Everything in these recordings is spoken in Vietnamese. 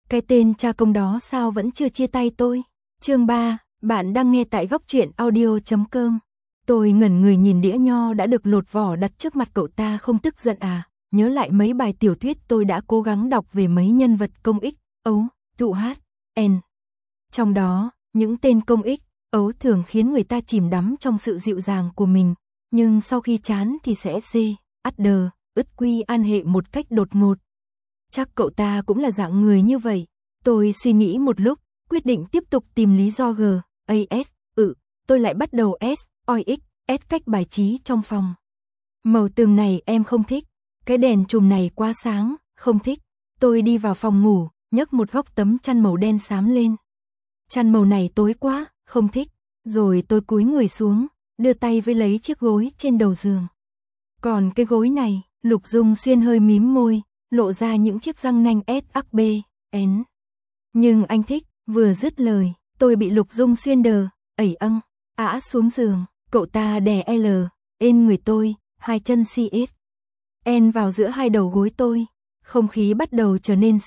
Cái tên cha công đó sao vẫn chưa chia tay tôi? Chương 3, bạn đang nghe tại góc truyện audio.com. Tôi ngẩn người nhìn đĩa nho đã được lột vỏ đặt trước mặt cậu ta. Không tức giận à? Nhớ lại mấy bài tiểu thuyết tôi đã cố gắng đọc về mấy nhân vật công ích, ấu, tụ hát, n. Trong đó, những tên công ích, ấu thường khiến người ta chìm đắm trong sự dịu dàng của mình, nhưng sau khi chán thì sẽ ứt quy an hệ một cách đột ngột. Chắc cậu ta cũng là dạng người như vậy. Tôi suy nghĩ một lúc, quyết định tiếp tục tìm lý do tôi lại bắt đầu S cách bài trí trong phòng. Màu tường này em không thích, cái đèn chùm này quá sáng, không thích. Tôi đi vào phòng ngủ, nhấc một góc tấm chăn màu đen xám lên. Chăn màu này tối quá, không thích. Rồi tôi cúi người xuống, đưa tay với lấy chiếc gối trên đầu giường. Còn cái gối này, Lục Dung Xuyên hơi mím môi, lộ ra những chiếc răng nanh S. Nhưng anh thích, vừa dứt lời, tôi bị Lục Dung Xuyên ả xuống giường, cậu ta đè người tôi, hai chân vào giữa hai đầu gối tôi, không khí bắt đầu trở nên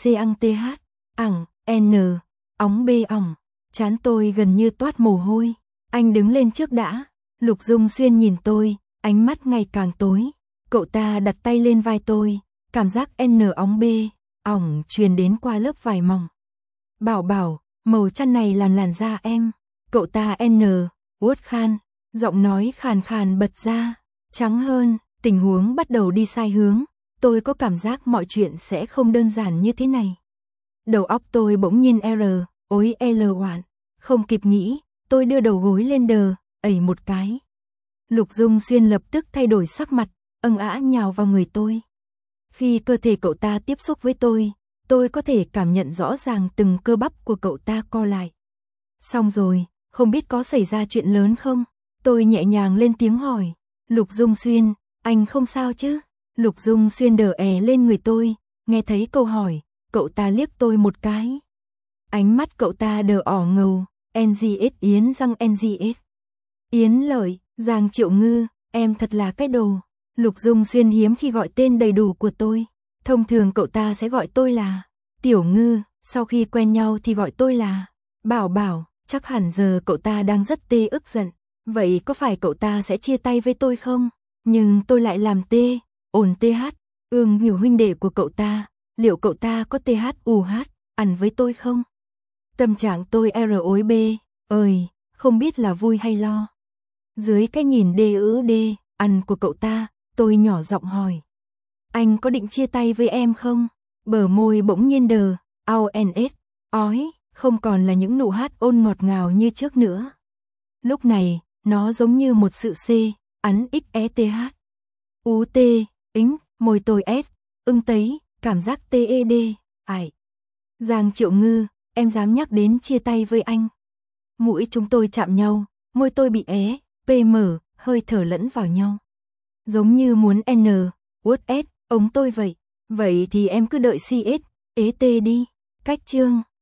trán tôi gần như toát mồ hôi. Anh đứng lên trước đã. Lục Dung Xuyên nhìn tôi, ánh mắt ngày càng tối. Cậu ta đặt tay lên vai tôi, cảm giác truyền đến qua lớp vải mỏng. Bảo, màu chăn này làm làn da em. Cậu ta uất khan, giọng nói khàn khàn bật ra, trắng hơn. Tình huống bắt đầu đi sai hướng. Tôi có cảm giác mọi chuyện sẽ không đơn giản như thế này. Đầu óc tôi bỗng nhiên không kịp nghĩ, tôi đưa đầu gối lên một cái. Lục Dung Xuyên lập tức thay đổi sắc mặt, ả nhào vào người tôi. Khi cơ thể cậu ta tiếp xúc với tôi có thể cảm nhận rõ ràng từng cơ bắp của cậu ta co lại. Xong rồi, không biết có xảy ra chuyện lớn không? Tôi nhẹ nhàng lên tiếng hỏi. Lục Dung Xuyên, anh không sao chứ? Lục Dung Xuyên lên người tôi, nghe thấy câu hỏi, cậu ta liếc tôi một cái. Ánh mắt cậu ta đỏ ngầu, Yến răng Yến Lợi, Giang Triệu Ngư, em thật là cái đồ. Lục Dung Xuyên hiếm khi gọi tên đầy đủ của tôi. Thông thường cậu ta sẽ gọi tôi là Tiểu Ngư, sau khi quen nhau thì gọi tôi là Bảo. Chắc hẳn giờ cậu ta đang rất ức giận. Vậy có phải cậu ta sẽ chia tay với tôi không? Nhưng tôi lại làm hiểu huynh đệ của cậu ta. Liệu cậu ta có ăn với tôi không? Tâm trạng tôi không biết là vui hay lo. Dưới cái nhìn ăn của cậu ta, tôi nhỏ giọng hỏi. Anh có định chia tay với em không? Bờ môi bỗng nhiên không còn là những nụ hát ôn ngọt ngào như trước nữa. Lúc này, nó giống như một sự môi tôi tấy, cảm giác Giang Triệu Ngư, em dám nhắc đến chia tay với anh. Mũi chúng tôi chạm nhau, môi tôi bị mở, hơi thở lẫn vào nhau. Giống như muốn ống tôi vậy. Vậy thì em cứ đợi đi. Cách chương